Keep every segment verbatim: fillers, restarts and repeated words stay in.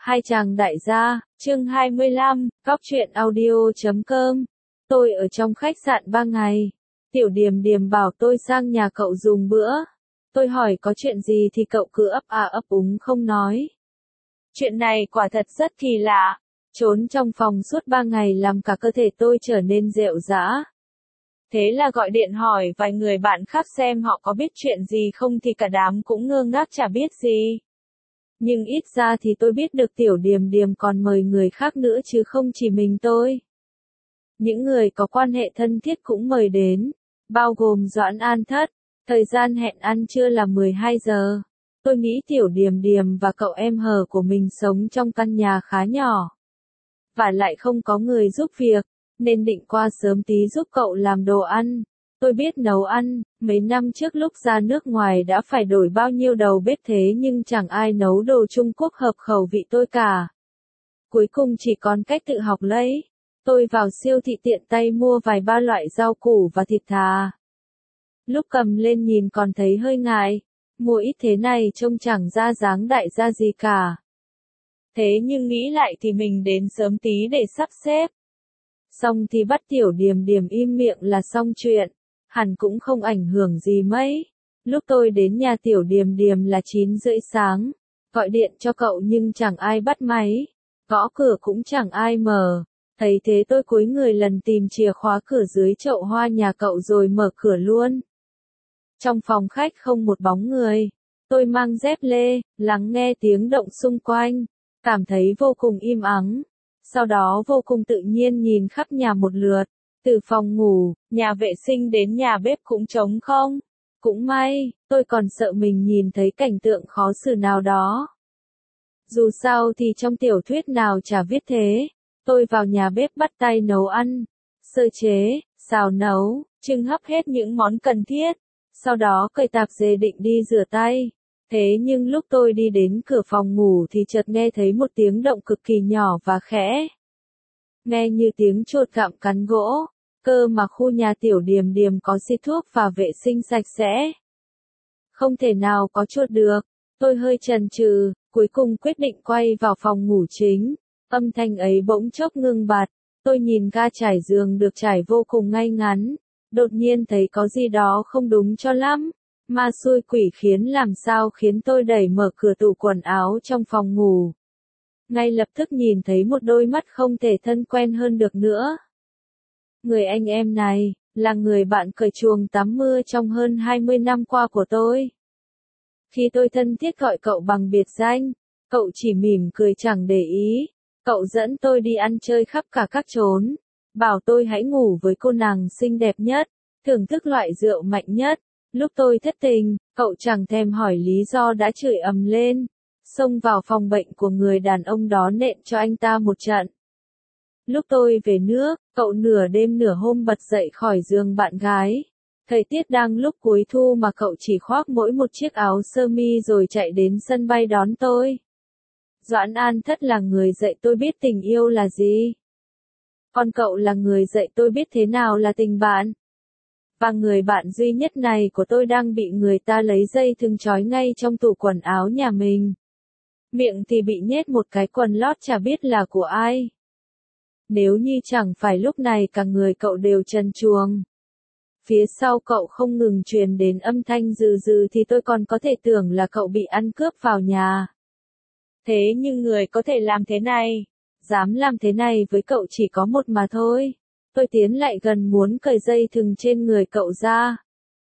Hai chàng đại gia, chương hai mươi lăm, góc truyện audio chấm com. Tôi ở trong khách sạn ba ngày. Tiểu Điềm Điềm bảo tôi sang nhà cậu dùng bữa. Tôi hỏi có chuyện gì thì cậu cứ ấp à ấp úng không nói. Chuyện này quả thật rất kỳ lạ. Trốn trong phòng suốt ba ngày làm cả cơ thể tôi trở nên rệu rã. Thế là gọi điện hỏi vài người bạn khác xem họ có biết chuyện gì không thì cả đám cũng ngơ ngác chả biết gì. Nhưng ít ra thì tôi biết được Tiểu Điềm Điềm còn mời người khác nữa chứ không chỉ mình tôi. Những người có quan hệ thân thiết cũng mời đến, bao gồm Doãn An Thất. Thời gian hẹn ăn trưa là mười hai giờ. Tôi nghĩ Tiểu Điềm Điềm và cậu em hờ của mình sống trong căn nhà khá nhỏ. Và lại không có người giúp việc, nên định qua sớm tí giúp cậu làm đồ ăn. Tôi biết nấu ăn, mấy năm trước lúc ra nước ngoài đã phải đổi bao nhiêu đầu bếp thế nhưng chẳng ai nấu đồ Trung Quốc hợp khẩu vị tôi cả. Cuối cùng chỉ còn cách tự học lấy. Tôi vào siêu thị tiện tay mua vài ba loại rau củ và thịt thà. Lúc cầm lên nhìn còn thấy hơi ngại, mua ít thế này trông chẳng ra dáng đại gia gì cả. Thế nhưng nghĩ lại thì mình đến sớm tí để sắp xếp. Xong thì bắt Tiểu Điềm Điềm im miệng là xong chuyện. Hẳn cũng không ảnh hưởng gì mấy. Lúc tôi đến nhà Tiểu Điềm Điềm là chín rưỡi sáng. Gọi điện cho cậu nhưng chẳng ai bắt máy. Gõ cửa cũng chẳng ai mở. Thấy thế tôi cúi người lần tìm chìa khóa cửa dưới chậu hoa nhà cậu rồi mở cửa luôn. Trong phòng khách không một bóng người. Tôi mang dép lê, lắng nghe tiếng động xung quanh. Cảm thấy vô cùng im ắng. Sau đó vô cùng tự nhiên nhìn khắp nhà một lượt. Từ phòng ngủ, nhà vệ sinh đến nhà bếp cũng trống không. Cũng may, tôi còn sợ mình nhìn thấy cảnh tượng khó xử nào đó. Dù sao thì trong tiểu thuyết nào chả viết thế. Tôi vào nhà bếp bắt tay nấu ăn. Sơ chế, xào nấu, trưng hấp hết những món cần thiết. Sau đó cởi tạp dề định đi rửa tay. Thế nhưng lúc tôi đi đến cửa phòng ngủ thì chợt nghe thấy một tiếng động cực kỳ nhỏ và khẽ. Nghe như tiếng chuột gặm cắn gỗ. Cơ mà khu nhà Tiểu Điềm Điềm có xịt thuốc và vệ sinh sạch sẽ. Không thể nào có chuột được. Tôi hơi chần chừ, cuối cùng quyết định quay vào phòng ngủ chính. Âm thanh ấy bỗng chốc ngưng bặt. Tôi nhìn ga trải giường được trải vô cùng ngay ngắn. Đột nhiên thấy có gì đó không đúng cho lắm. Ma xui quỷ khiến làm sao khiến tôi đẩy mở cửa tủ quần áo trong phòng ngủ. Ngay lập tức nhìn thấy một đôi mắt không thể thân quen hơn được nữa. Người anh em này, là người bạn cởi chuồng tắm mưa trong hơn hai mươi năm qua của tôi. Khi tôi thân thiết gọi cậu bằng biệt danh, cậu chỉ mỉm cười chẳng để ý. Cậu dẫn tôi đi ăn chơi khắp cả các chốn. Bảo tôi hãy ngủ với cô nàng xinh đẹp nhất, thưởng thức loại rượu mạnh nhất. Lúc tôi thất tình, cậu chẳng thèm hỏi lý do đã chửi ầm lên. Xông vào phòng bệnh của người đàn ông đó nện cho anh ta một trận. Lúc tôi về nước, cậu nửa đêm nửa hôm bật dậy khỏi giường bạn gái. Thời tiết đang lúc cuối thu mà cậu chỉ khoác mỗi một chiếc áo sơ mi rồi chạy đến sân bay đón tôi. Doãn An Thất là người dạy tôi biết tình yêu là gì. Còn cậu là người dạy tôi biết thế nào là tình bạn. Và người bạn duy nhất này của tôi đang bị người ta lấy dây thừng trói ngay trong tủ quần áo nhà mình. Miệng thì bị nhét một cái quần lót chả biết là của ai. Nếu như chẳng phải lúc này cả người cậu đều trần truồng. Phía sau cậu không ngừng truyền đến âm thanh rừ rừ thì tôi còn có thể tưởng là cậu bị ăn cướp vào nhà. Thế nhưng người có thể làm thế này, dám làm thế này với cậu chỉ có một mà thôi. Tôi tiến lại gần muốn cởi dây thừng trên người cậu ra.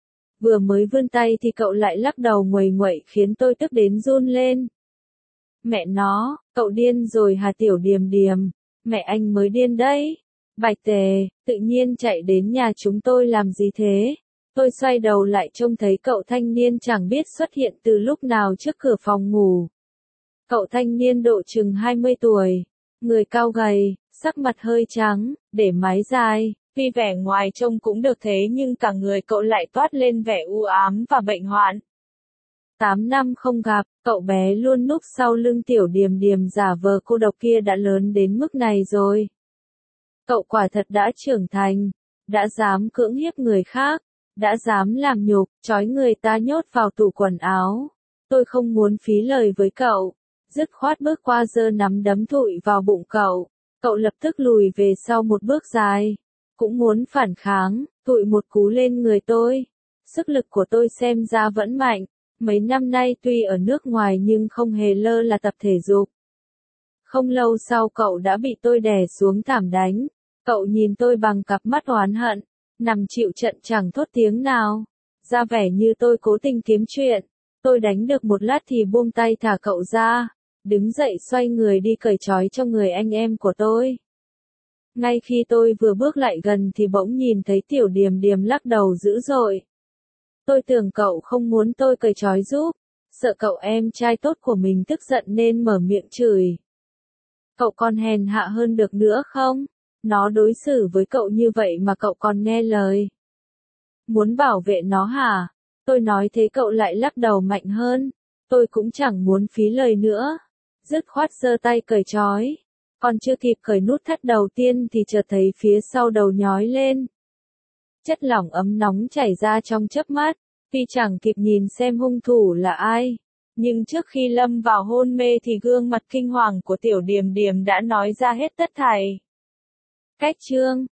Vừa mới vươn tay thì cậu lại lắc đầu nguầy nguậy khiến tôi tức đến run lên. Mẹ nó, cậu điên rồi hả Tiểu Điềm Điềm? Mẹ anh mới điên đấy. Bạch Tề, tự nhiên chạy đến nhà chúng tôi làm gì thế? Tôi xoay đầu lại trông thấy cậu thanh niên chẳng biết xuất hiện từ lúc nào trước cửa phòng ngủ. Cậu thanh niên độ chừng hai mươi tuổi, người cao gầy, sắc mặt hơi trắng, để mái dài, tuy vẻ ngoài trông cũng được thế nhưng cả người cậu lại toát lên vẻ u ám và bệnh hoạn. Tám năm không gặp, cậu bé luôn núp sau lưng Tiểu Điềm Điềm giả vờ cô độc kia đã lớn đến mức này rồi. Cậu quả thật đã trưởng thành, đã dám cưỡng hiếp người khác, đã dám làm nhục, trói người ta nhốt vào tủ quần áo. Tôi không muốn phí lời với cậu, Dứt khoát bước qua giơ nắm đấm thụi vào bụng cậu. Cậu lập tức lùi về sau một bước dài. Cũng muốn phản kháng, thụi một cú lên người tôi. Sức lực của tôi xem ra vẫn mạnh. Mấy năm nay tuy ở nước ngoài nhưng không hề lơ là tập thể dục. Không lâu sau cậu đã bị tôi đè xuống thảm đánh. Cậu nhìn tôi bằng cặp mắt oán hận, nằm chịu trận chẳng thốt tiếng nào. Ra vẻ như tôi cố tình kiếm chuyện. Tôi đánh được một lát thì buông tay thả cậu ra. Đứng dậy xoay người đi cởi trói cho người anh em của tôi. Ngay khi tôi vừa bước lại gần thì bỗng nhìn thấy Tiểu Điềm Điềm lắc đầu dữ dội. Tôi tưởng cậu không muốn tôi cởi trói giúp. Sợ cậu em trai tốt của mình tức giận nên mở miệng chửi. Cậu còn hèn hạ hơn được nữa không? Nó đối xử với cậu như vậy mà cậu còn nghe lời. Muốn bảo vệ nó hả? Tôi nói thế cậu lại lắc đầu mạnh hơn. Tôi cũng chẳng muốn phí lời nữa. Dứt khoát giơ tay cởi trói. Còn chưa kịp cởi nút thắt đầu tiên thì chợt thấy phía sau đầu nhói lên. Chất lỏng ấm nóng chảy ra trong chớp mắt. Tuy chẳng kịp nhìn xem hung thủ là ai. Nhưng trước khi lâm vào hôn mê thì gương mặt kinh hoàng của Tiểu Điềm Điềm đã nói ra hết tất thảy. Cách chương